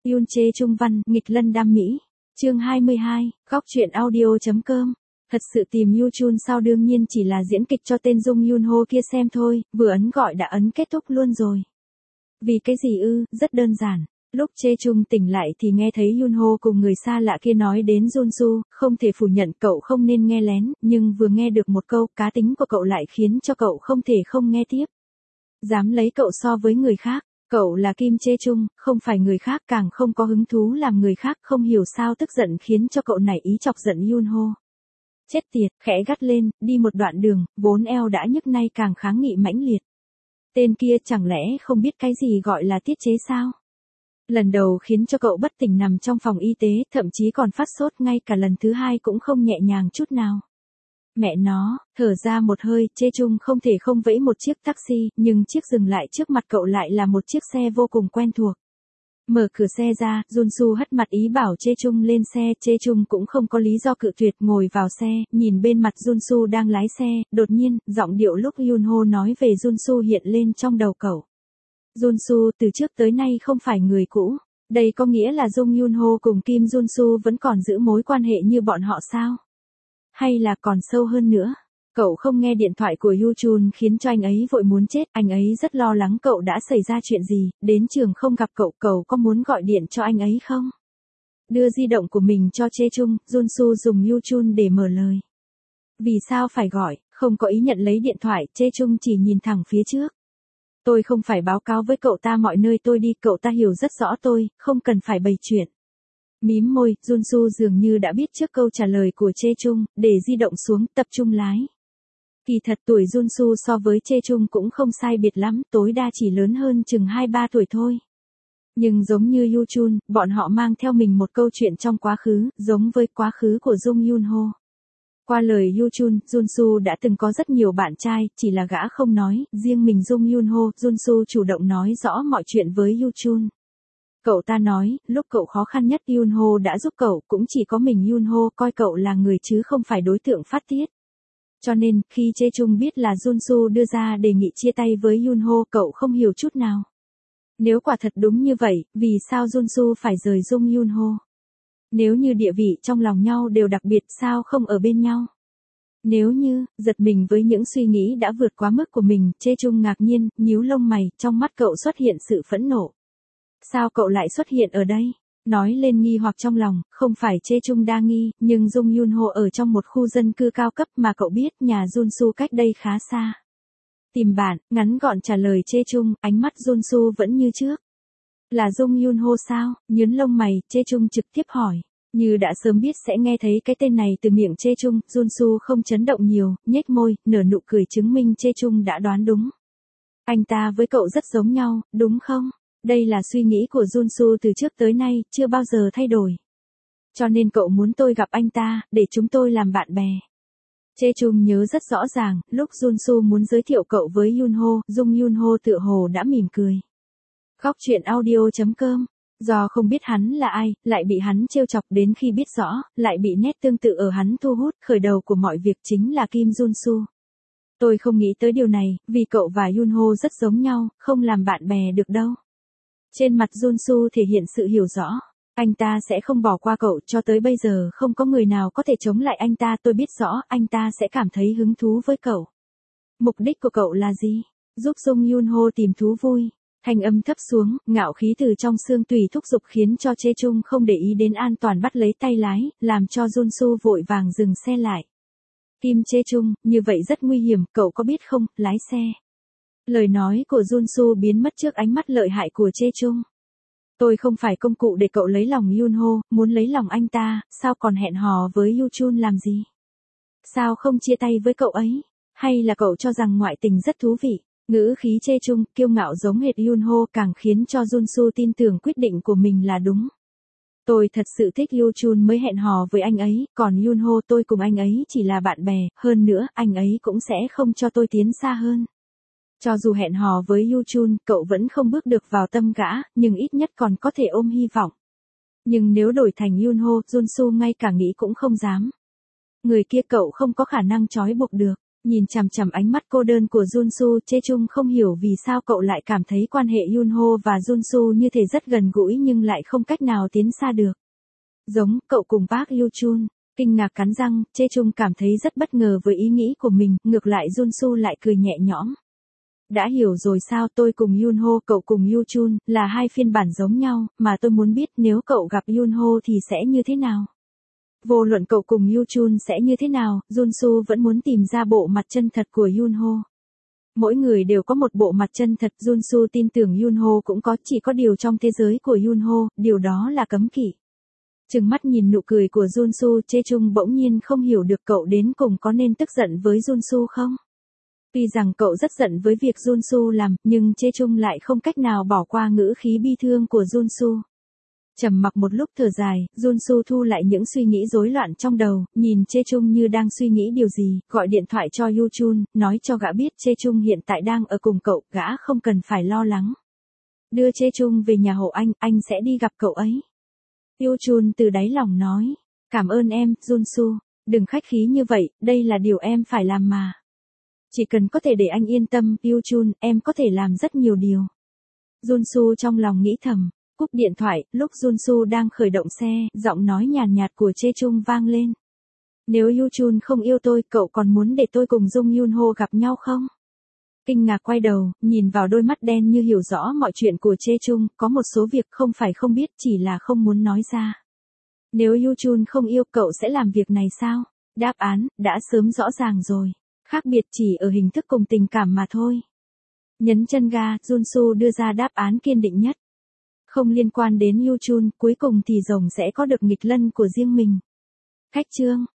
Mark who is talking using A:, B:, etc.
A: Yoon Jae Chung văn, nghịch lân đam mỹ. Chương 22, góc truyện audio.com. Thật sự tìm Yoo Chun sao, đương nhiên chỉ là diễn kịch cho tên Jung Yoon Ho kia xem thôi, vừa ấn gọi đã ấn kết thúc luôn rồi. Vì cái gì ư, rất đơn giản. Lúc Jae Chung tỉnh lại thì nghe thấy Yoon Ho cùng người xa lạ kia nói đến Junsu, không thể phủ nhận cậu không nên nghe lén, nhưng vừa nghe được một câu, cá tính của cậu lại khiến cho cậu không thể không nghe tiếp. Dám lấy cậu so với người khác, cậu là Kim Jae Chung, không phải người khác, càng không có hứng thú làm người khác, không hiểu sao tức giận khiến cho cậu nảy ý chọc giận Yoon Ho. Chết tiệt, khẽ gắt lên, đi một đoạn đường, vốn eo đã nhức nay càng kháng nghị mãnh liệt. Tên kia chẳng lẽ không biết cái gì gọi là tiết chế sao? Lần đầu khiến cho cậu bất tỉnh nằm trong phòng y tế, thậm chí còn phát sốt, ngay cả lần thứ hai cũng không nhẹ nhàng chút nào. Mẹ nó, thở ra một hơi, Jae Chung không thể không vẫy một chiếc taxi, nhưng chiếc dừng lại trước mặt cậu lại là một chiếc xe vô cùng quen thuộc. Mở cửa xe ra, Junsu hất mặt ý bảo Jae Chung lên xe, Jae Chung cũng không có lý do cự tuyệt, ngồi vào xe, nhìn bên mặt Junsu đang lái xe, đột nhiên, giọng điệu lúc Yoon Ho nói về Junsu hiện lên trong đầu cậu. Junsu từ trước tới nay không phải người cũ, đây có nghĩa là Jung Yoon Ho cùng Kim Junsu vẫn còn giữ mối quan hệ như bọn họ sao? Hay là còn sâu hơn nữa? Cậu không nghe điện thoại của Yoo Chun khiến cho anh ấy vội muốn chết, anh ấy rất lo lắng cậu đã xảy ra chuyện gì, đến trường không gặp cậu, cậu có muốn gọi điện cho anh ấy không? Đưa di động của mình cho Jae Chung, Junsu dùng Yoo Chun để mở lời. Vì sao phải gọi, không có ý nhận lấy điện thoại, Jae Chung chỉ nhìn thẳng phía trước. Tôi không phải báo cáo với cậu ta mọi nơi tôi đi, cậu ta hiểu rất rõ tôi, không cần phải bày chuyện. Mím môi, Junsu dường như đã biết trước câu trả lời của Jae Chung, để di động xuống, tập trung lái. Kỳ thật tuổi Junsu so với Jae Chung cũng không sai biệt lắm, tối đa chỉ lớn hơn chừng 2-3 tuổi thôi. Nhưng giống như Yoo Chun, bọn họ mang theo mình một câu chuyện trong quá khứ, giống với quá khứ của Jung Yoon Ho. Qua lời Yoo Chun, Junsu đã từng có rất nhiều bạn trai, chỉ là gã không nói, riêng mình Jung Yoon Ho, Junsu chủ động nói rõ mọi chuyện với Yoo Chun. Cậu ta nói, lúc cậu khó khăn nhất Yoon Ho đã giúp cậu, cũng chỉ có mình Yoon Ho coi cậu là người chứ không phải đối tượng phát tiết. Cho nên, khi Jae Chung biết là Junsu đưa ra đề nghị chia tay với Yoon Ho, cậu không hiểu chút nào. Nếu quả thật đúng như vậy, vì sao Junsu phải rời Jung Yoon Ho? Nếu như địa vị trong lòng nhau đều đặc biệt, sao không ở bên nhau? Nếu như, giật mình với những suy nghĩ đã vượt quá mức của mình, Jae Chung ngạc nhiên, nhíu lông mày, trong mắt cậu xuất hiện sự phẫn nộ. Sao cậu lại xuất hiện ở đây? Nói lên nghi hoặc trong lòng, không phải Jae Chung đa nghi, nhưng Jung Yoon Ho ở trong một khu dân cư cao cấp mà cậu biết nhà Junsu cách đây khá xa. Tìm bạn, ngắn gọn trả lời Jae Chung, ánh mắt Junsu vẫn như trước. Là Jung Yoon Ho sao? Nhướng lông mày, Jae Chung trực tiếp hỏi. Như đã sớm biết sẽ nghe thấy cái tên này từ miệng Jae Chung, Junsu không chấn động nhiều, nhếch môi, nở nụ cười chứng minh Jae Chung đã đoán đúng. Anh ta với cậu rất giống nhau, đúng không? Đây là suy nghĩ của Junsu từ trước tới nay, chưa bao giờ thay đổi. Cho nên cậu muốn tôi gặp anh ta, để chúng tôi làm bạn bè. Jae Chung nhớ rất rõ ràng, lúc Junsu muốn giới thiệu cậu với Yoon Ho, Jung Yoon Ho tựa hồ đã mỉm cười. Góc truyện audio.com. Do không biết hắn là ai, lại bị hắn trêu chọc, đến khi biết rõ, lại bị nét tương tự ở hắn thu hút, khởi đầu của mọi việc chính là Kim Junsu. Tôi không nghĩ tới điều này, vì cậu và Yoon Ho rất giống nhau, không làm bạn bè được đâu. Trên mặt Junsu thể hiện sự hiểu rõ. Anh ta sẽ không bỏ qua cậu, cho tới bây giờ không có người nào có thể chống lại anh ta, tôi biết rõ anh ta sẽ cảm thấy hứng thú với cậu. Mục đích của cậu là gì? Giúp Jung Yoon Ho tìm thú vui. Thanh âm thấp xuống, ngạo khí từ trong xương tùy thúc giục khiến cho Jae Chung không để ý đến an toàn bắt lấy tay lái, làm cho Junsu vội vàng dừng xe lại. Kim Jae Chung, như vậy rất nguy hiểm, cậu có biết không, lái xe. Lời nói của Junsu biến mất trước ánh mắt lợi hại của Jae Chung. Tôi không phải công cụ để cậu lấy lòng Yoon Ho, muốn lấy lòng anh ta, sao còn hẹn hò với Yoo Chun làm gì? Sao không chia tay với cậu ấy? Hay là cậu cho rằng ngoại tình rất thú vị? Ngữ khí Jae Chung, kiêu ngạo giống hệt Yoon Ho càng khiến cho Junsu tin tưởng quyết định của mình là đúng. Tôi thật sự thích Yoo Chun mới hẹn hò với anh ấy, còn Yoon Ho tôi cùng anh ấy chỉ là bạn bè, hơn nữa, anh ấy cũng sẽ không cho tôi tiến xa hơn. Cho dù hẹn hò với Yoo Chun, cậu vẫn không bước được vào tâm gã, nhưng ít nhất còn có thể ôm hy vọng. Nhưng nếu đổi thành Yoon Ho, Junsu ngay cả nghĩ cũng không dám. Người kia cậu không có khả năng trói buộc được. Nhìn chằm chằm ánh mắt cô đơn của Junsu, Chae-chung không hiểu vì sao cậu lại cảm thấy quan hệ Yunho và Junsu như thể rất gần gũi nhưng lại không cách nào tiến xa được. Giống cậu cùng Park Yoo-chun. Kinh ngạc cắn răng, Chae-chung cảm thấy rất bất ngờ với ý nghĩ của mình, ngược lại Junsu lại cười nhẹ nhõm. Đã hiểu rồi sao, tôi cùng Yunho, cậu cùng Yoo-chun, là hai phiên bản giống nhau, mà tôi muốn biết nếu cậu gặp Yunho thì sẽ như thế nào. Vô luận cậu cùng Yoo-chun sẽ như thế nào, Junsu vẫn muốn tìm ra bộ mặt chân thật của Yunho. Mỗi người đều có một bộ mặt chân thật, Junsu tin tưởng Yunho cũng có, chỉ có điều trong thế giới của Yunho, điều đó là cấm kỵ. Trừng mắt nhìn nụ cười của Junsu, Chae-chung bỗng nhiên không hiểu được cậu đến cùng có nên tức giận với Junsu không? Tuy rằng cậu rất giận với việc Junsu làm, nhưng Chae-chung lại không cách nào bỏ qua ngữ khí bi thương của Junsu. Trầm mặc một lúc thở dài, Junsu thu lại những suy nghĩ rối loạn trong đầu, nhìn Chae-chung như đang suy nghĩ điều gì, gọi điện thoại cho Yoo-chun, nói cho gã biết Chae-chung hiện tại đang ở cùng cậu, gã không cần phải lo lắng. Đưa Chae-chung về nhà hộ anh sẽ đi gặp cậu ấy. Yoo-chun từ đáy lòng nói, cảm ơn em, Junsu, đừng khách khí như vậy, đây là điều em phải làm mà. Chỉ cần có thể để anh yên tâm, Yoo-chun, em có thể làm rất nhiều điều. Junsu trong lòng nghĩ thầm. Cúp điện thoại, lúc Junsu đang khởi động xe, giọng nói nhàn nhạt của Chae-chung vang lên. Nếu Yoo-chun không yêu tôi, cậu còn muốn để tôi cùng Jung Yunho gặp nhau không? Kinh ngạc quay đầu, nhìn vào đôi mắt đen như hiểu rõ mọi chuyện của Chae-chung, có một số việc không phải không biết, chỉ là không muốn nói ra. Nếu Yoo-chun không yêu cậu sẽ làm việc này sao? Đáp án, đã sớm rõ ràng rồi. Khác biệt chỉ ở hình thức cùng tình cảm mà thôi. Nhấn chân ga, Junsu đưa ra đáp án kiên định nhất. Không liên quan đến Yoo-chun, cuối cùng thì rồng sẽ có được nghịch lân của riêng mình. Khách chương.